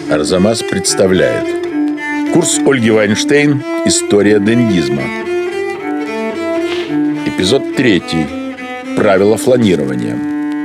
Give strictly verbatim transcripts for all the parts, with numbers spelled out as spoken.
Арзамас представляет курс Ольги Вайнштейн «История дендизма». Эпизод третий. Правила фланирования.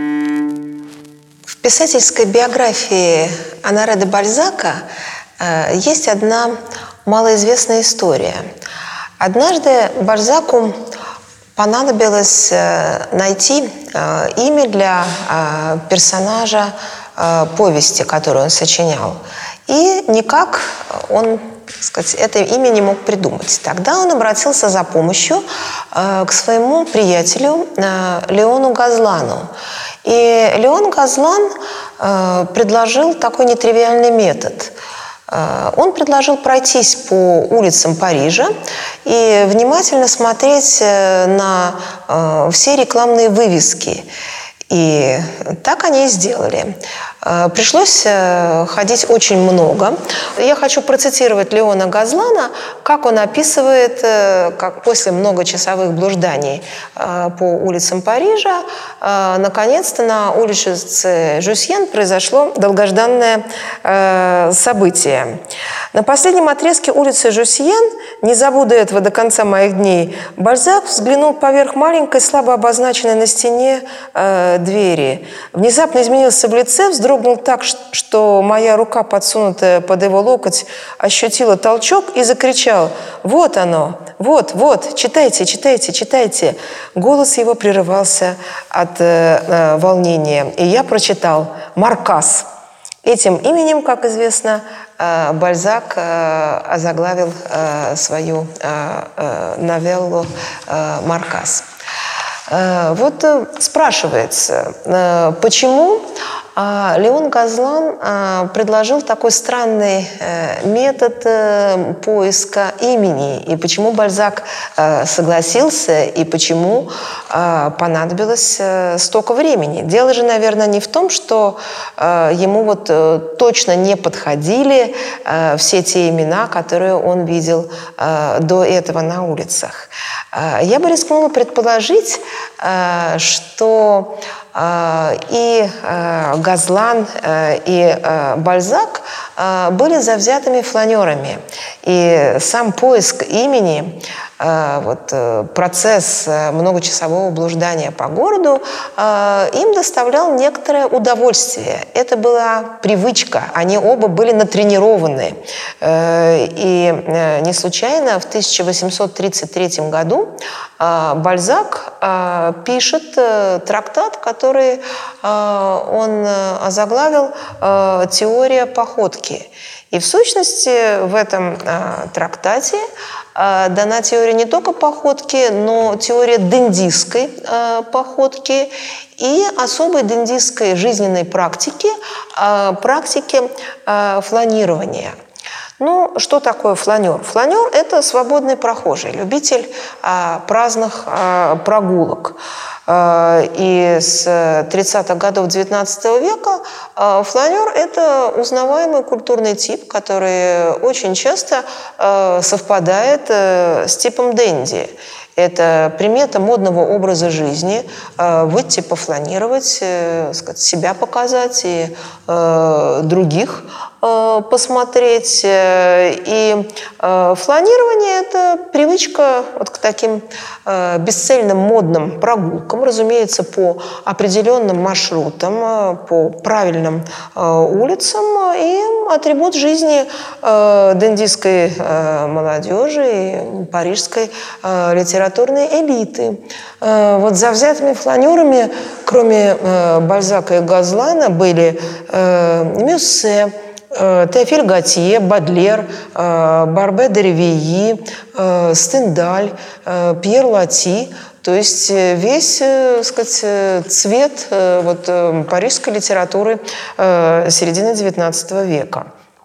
В писательской биографии Оноре де Бальзака э, есть одна малоизвестная история. Однажды Бальзаку понадобилось э, найти э, имя для э, персонажа э, повести, которую он сочинял. И никак он, так сказать, это имя не мог придумать. Тогда он обратился за помощью э, к своему приятелю э, Леону Газлану. И Леон Газлан э, предложил такой нетривиальный метод. Э, он предложил пройтись по улицам Парижа и внимательно смотреть э, на э, все рекламные вывески. И так они и сделали. Пришлось ходить очень много. Я хочу процитировать Леона Газлана, как он описывает, как после многочасовых блужданий по улицам Парижа, наконец-то на улице Жюсьен произошло долгожданное событие. На последнем отрезке улицы Жюсьен, не забуду этого до конца моих дней, Бальзак взглянул поверх маленькой, слабо обозначенной на стене э, двери. Внезапно изменился в лице, вздрогнул так, что моя рука, подсунутая под его локоть, ощутила толчок и закричал: «Вот оно! Вот, вот! Читайте, читайте, читайте!» Голос его прерывался от э, э, волнения, и я прочитал: «Маркас». Этим именем, как известно, Бальзак озаглавил свою новеллу «Маркас». Вот спрашивается, почему Леон Газлан предложил такой странный метод поиска имени, и почему Бальзак согласился, и почему понадобилось столько времени. Дело же, наверное, не в том, что ему вот точно не подходили все те имена, которые он видел до этого на улицах. Я бы рискнула предположить, что и Газлан, и Бальзак были завзятыми фланерами. И сам поиск имени, вот, процесс многочасового блуждания по городу им доставлял некоторое удовольствие. Это была привычка, они оба были натренированы. И не случайно в тысяча восемьсот тридцать третьем году Бальзак пишет трактат, который он озаглавил «Теория походки». И в сущности в этом трактате дана теория не только походки, но теория дендистской походки и особой дендистской жизненной практики, практики фланирования. Ну, что такое фланер? Фланер – это свободный прохожий, любитель а, праздных а, прогулок. А, и с тридцатых годов девятнадцатого века а, фланер – это узнаваемый культурный тип, который очень часто а, совпадает а, с типом денди. Это примета модного образа жизни, э, выйти пофланировать, э, сказать, себя показать и э, других э, посмотреть. И э, фланирование – это привычка вот к таким э, бесцельным модным прогулкам, разумеется, по определенным маршрутам, э, по правильным э, улицам, и атрибут жизни э, дендистской э, молодежи и парижской э, литературной элиты. Вот завзятыми фланерами, кроме Бальзака и Газлана, были Мюссе, Теофиль Готье, Бодлер, Барбе де Ривьи, Стендаль, Пьер Лати. То есть весь, так сказать, цвет вот, парижской литературы середины девятнадцатого века.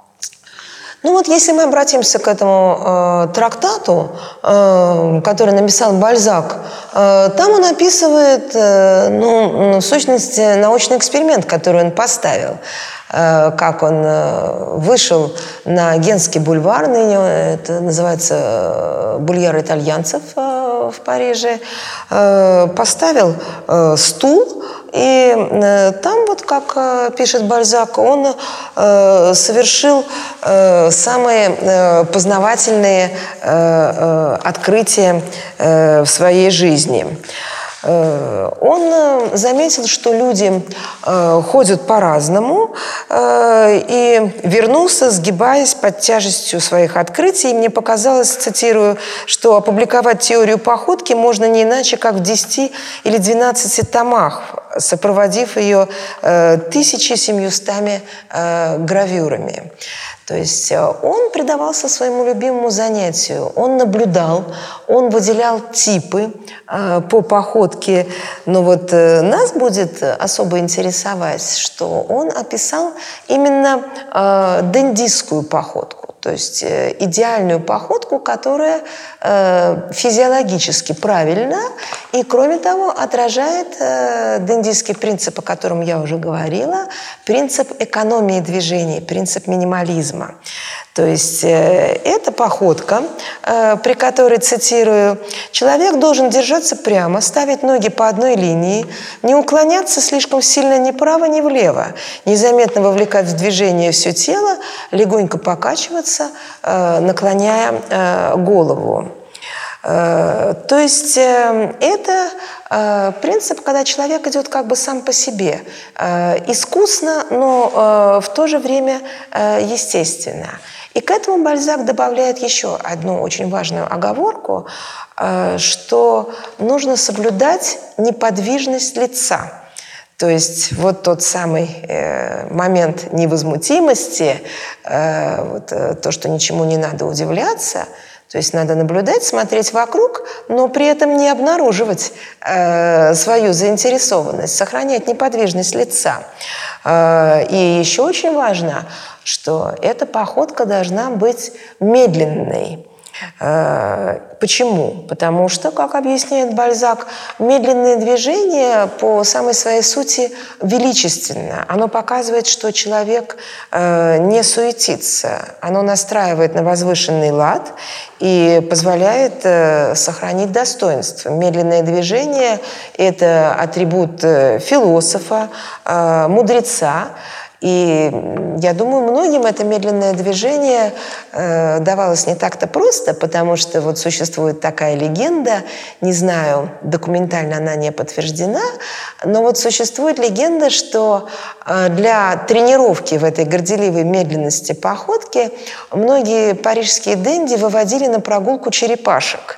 Ну вот если мы обратимся к этому э, трактату, э, который написал Бальзак, э, там он описывает, э, ну, в сущности, научный эксперимент, который он поставил. Э, как он э, вышел на Генский бульвар, ныне это называется э, бульвар итальянцев э, в Париже, э, поставил э, стул И там, вот как пишет Бальзак, он совершил самые познавательные открытия в своей жизни. Он заметил, что люди ходят по-разному, и вернулся, сгибаясь под тяжестью своих открытий. И мне показалось, цитирую, что опубликовать теорию походки можно не иначе, как в десяти или двенадцати томах, сопроводив ее тысячи семьюстами гравюрами. То есть он предавался своему любимому занятию. Он наблюдал, он выделял типы э, по походке. Но вот э, нас будет особо интересовать, что он описал именно э, дендистскую походку. То есть э, идеальную походку, которая э, физиологически правильна и, кроме того, отражает э, дендистский принцип, о котором я уже говорила, принцип экономии движений, принцип минимализма. То есть э, это походка, э, при которой, цитирую, «человек должен держаться прямо, ставить ноги по одной линии, не уклоняться слишком сильно ни вправо, ни влево, незаметно вовлекать в движение все тело, легонько покачиваться, э, наклоняя э, голову». То есть это принцип, когда человек идет как бы сам по себе, искусно, но в то же время естественно. И к этому Бальзак добавляет еще одну очень важную оговорку, что нужно соблюдать неподвижность лица. То есть вот тот самый э, момент невозмутимости, э, вот, э, то, что ничему не надо удивляться. То есть надо наблюдать, смотреть вокруг, но при этом не обнаруживать э, свою заинтересованность, сохранять неподвижность лица. Э, и еще очень важно, что эта походка должна быть медленной. Э, почему? Потому что, как объясняет Бальзак, медленное движение по самой своей сути величественно. Оно показывает, что человек э, не суетится. Оно настраивает на возвышенный лад и позволяет э, сохранить достоинство. Медленное движение – это атрибут э, философа, э, мудреца. И я думаю, многим это медленное движение э, давалось не так-то просто, потому что вот существует такая легенда, не знаю, документально она не подтверждена, но вот существует легенда, что э, для тренировки в этой горделивой медленности походки многие парижские денди выводили на прогулку черепашек.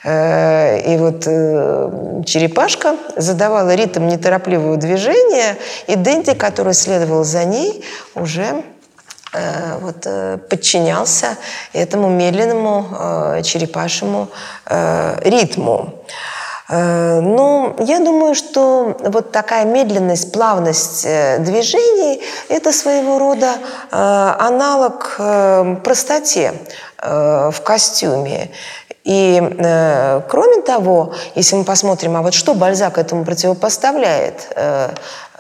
И вот черепашка задавала ритм неторопливого движения, и денди, который следовал за ней, уже вот, подчинялся этому медленному черепашьему ритму. Ну, я думаю, что вот такая медленность, плавность движений – это своего рода аналог простоте в костюме. И, э, кроме того, если мы посмотрим, а вот что Бальзак этому противопоставляет, э,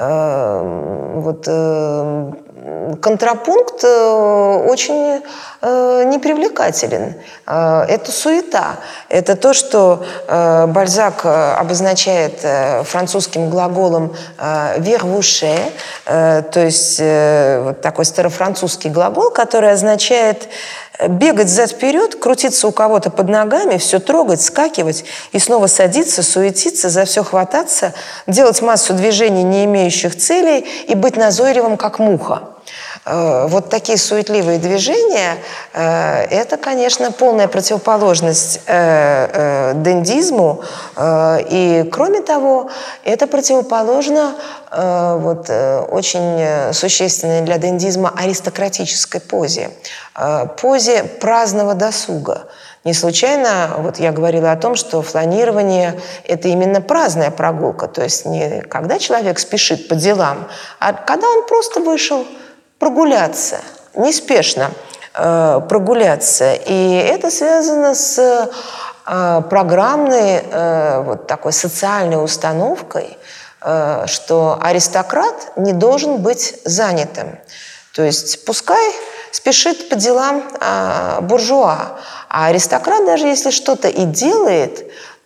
э, вот, э, контрапункт э, очень э, непривлекателен. Э, это суета. Это то, что э, Бальзак обозначает э, французским глаголом э, «vervoucher», э, то есть э, вот такой старофранцузский глагол, который означает бегать взад-вперед, крутиться у кого-то под ногами, все трогать, скакивать и снова садиться, суетиться, за все хвататься, делать массу движений, не имеющих целей, и быть назойливым, как муха. Вот такие суетливые движения – это, конечно, полная противоположность дендизму. И, кроме того, это противоположно вот, очень существенной для дендизма аристократической позе, позе праздного досуга. Не случайно вот я говорила о том, что фланирование – это именно праздная прогулка, то есть не когда человек спешит по делам, а когда он просто вышел прогуляться, неспешно э, прогуляться. И это связано с э, программной э, вот такой социальной установкой, э, что аристократ не должен быть занятым. То есть пускай спешит по делам э, буржуа, а аристократ, даже если что-то и делает,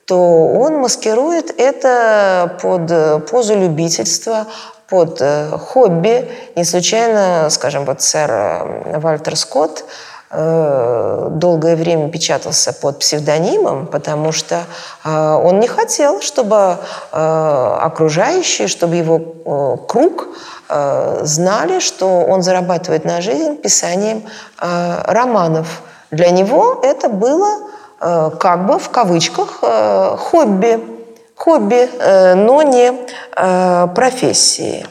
то он маскирует это под позу любительства, под хобби. Не случайно, скажем, вот сэр Вальтер Скотт долгое время печатался под псевдонимом, потому что он не хотел, чтобы окружающие, чтобы его круг знали, что он зарабатывает на жизнь писанием романов. Для него это было как бы в кавычках хобби, хобби, но не профессии.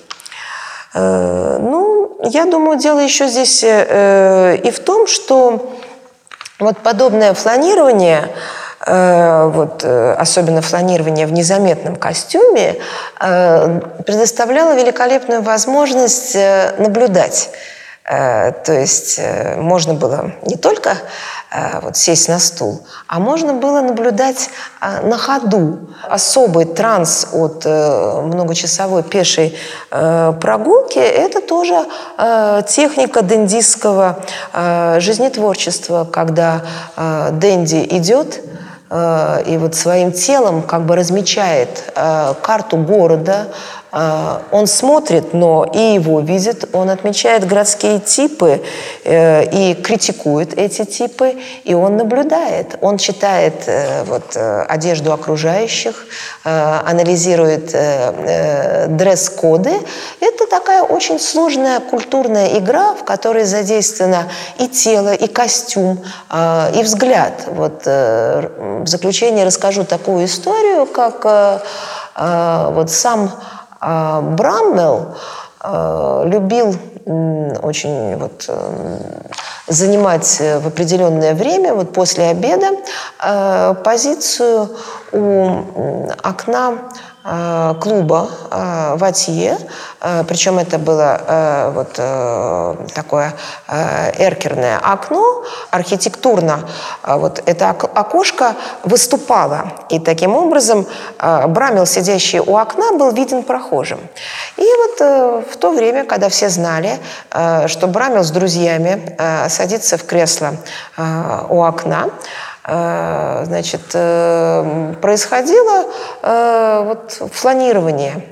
Ну, я думаю, дело еще здесь и в том, что вот подобное фланирование, вот, особенно фланирование в незаметном костюме, предоставляло великолепную возможность наблюдать. То есть можно было не только вот сесть на стул, а можно было наблюдать на ходу. Особый транс от многочасовой пешей прогулки – это тоже техника дендистского жизнетворчества, когда денди идет и вот своим телом как бы размечает карту города. Он смотрит, но и его видит, он отмечает городские типы и критикует эти типы, и он наблюдает, он читает вот, одежду окружающих, анализирует дресс-коды. Это такая очень сложная культурная игра, в которой задействовано и тело, и костюм, и взгляд. Вот в заключение расскажу такую историю, как вот сам Браммел любил очень вот, занимать в определенное время, вот после обеда, позицию у окна клуба Ватье, причем это было вот такое эркерное окно, архитектурно вот это окошко выступало, и таким образом Браммел, сидящий у окна, был виден прохожим. И вот в то время, когда все знали, что Браммел с друзьями садится в кресло у окна, значит, происходило вот фланирование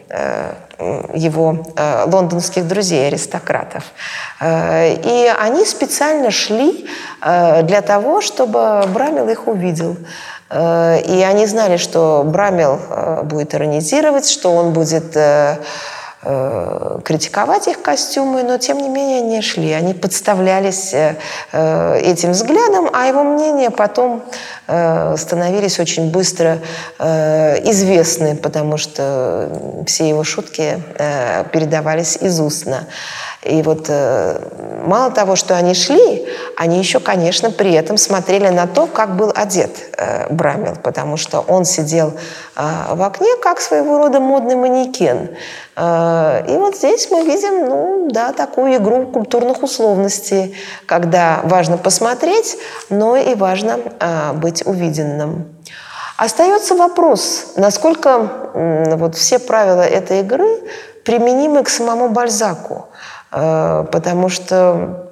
его лондонских друзей-аристократов. И они специально шли для того, чтобы Браммел их увидел. И они знали, что Браммел будет иронизировать, что он будет критиковать их костюмы, но тем не менее они шли, они подставлялись этим взглядом, а его мнения потом становились очень быстро известны, потому что все его шутки передавались из устно. И вот мало того, что они шли, они еще, конечно, при этом смотрели на то, как был одет Браммел, потому что он сидел в окне как своего рода модный манекен. И вот здесь мы видим, ну, да, такую игру культурных условностей, когда важно посмотреть, но и важно быть увиденным. Остается вопрос, насколько вот все правила этой игры применимы к самому Бальзаку. Потому что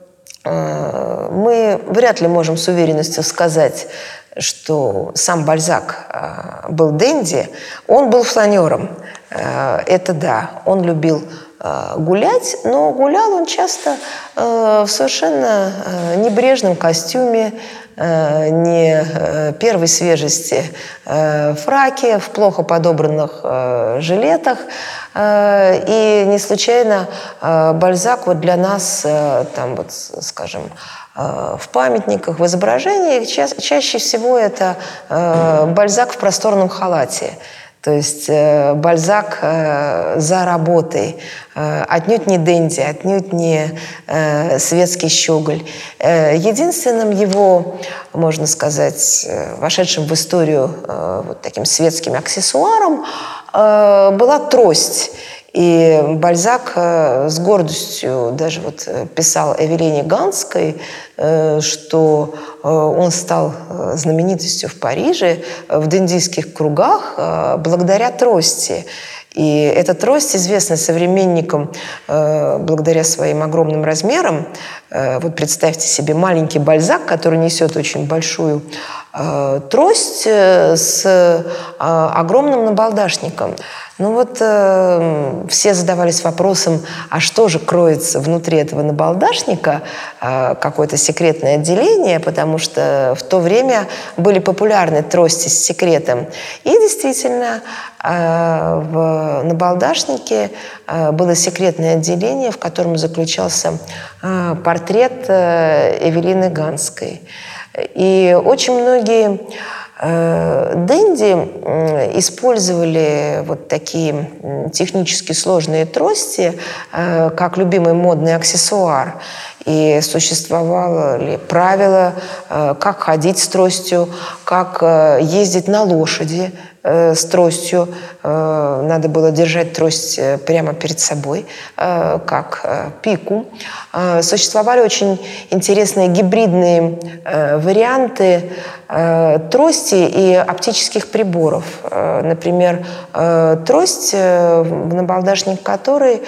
мы вряд ли можем с уверенностью сказать, что сам Бальзак был денди, он был фланером. Это да, он любил гулять, но гулял он часто в совершенно небрежном костюме, не первой свежести фраке, в плохо подобранных жилетах. И не случайно Бальзак вот для нас, там вот, скажем, в памятниках, в изображениях ча- чаще всего это Бальзак в просторном халате. То есть Бальзак за работой, отнюдь не денди, отнюдь не светский щеголь. Единственным его, можно сказать, вошедшим в историю вот таким светским аксессуаром была трость. И Бальзак с гордостью даже вот писал Эвелине Ганской, что он стал знаменитостью в Париже, в дендийских кругах, благодаря трости. И эта трость известна современникам благодаря своим огромным размерам. Вот представьте себе маленький Бальзак, который несет очень большую трость с огромным набалдашником. Ну вот э, все задавались вопросом, а что же кроется внутри этого набалдашника, э, какое-то секретное отделение, потому что в то время были популярны трости с секретом. И действительно, э, в набалдашнике э, было секретное отделение, в котором заключался э, портрет э, Эвелины Ганской. И очень многие дэнди использовали вот такие технически сложные трости как любимый модный аксессуар. И существовало ли правило, как ходить с тростью, как ездить на лошади с тростью. Надо было держать трость прямо перед собой, как пику. Существовали очень интересные гибридные варианты трости и оптических приборов. Например, трость, в набалдашник которой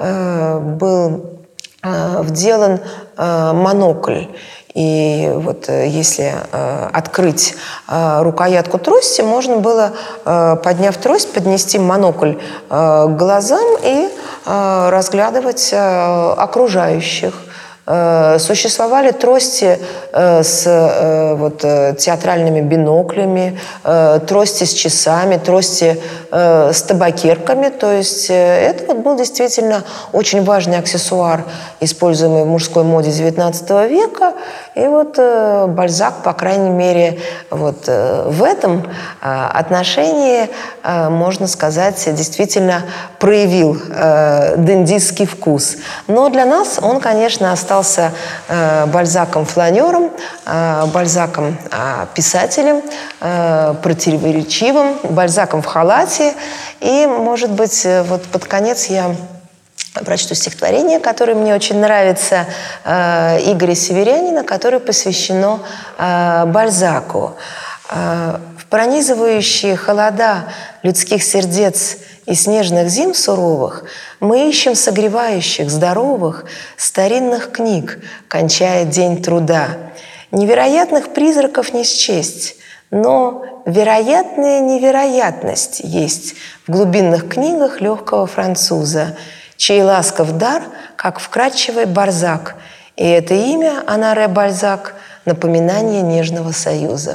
был вделан монокль. И вот если э, открыть э, рукоятку трости, можно было, э, подняв трость, поднести монокль э, к глазам и э, разглядывать э, окружающих. Э, существовали трости э, с э, вот, э, театральными биноклями, э, трости с часами, трости э, с табакерками. То есть э, это вот был действительно очень важный аксессуар, используемый в мужской моде девятнадцатого века. И вот э, Бальзак, по крайней мере, вот, э, в этом э, отношении, э, можно сказать, действительно проявил э, дендистский вкус. Но для нас он, конечно, остался э, Бальзаком-фланером, э, Бальзаком-писателем, э, противоречивым, Бальзаком в халате. И, может быть, вот под конец я прочту стихотворение, которое мне очень нравится, э, Игоря Северянина, которое посвящено э, Бальзаку. Э, в пронизывающие холода людских сердец и снежных зим суровых мы ищем согревающих, здоровых, старинных книг, кончая день труда. Невероятных призраков не счесть, но вероятная невероятность есть в глубинных книгах легкого француза, чей ласков дар, как вкрадчивый Барзак. И это имя, Оноре Бальзак, напоминание нежного союза.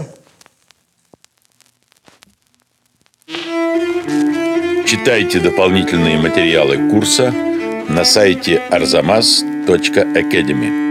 Читайте дополнительные материалы курса на сайте арзамас точка академи.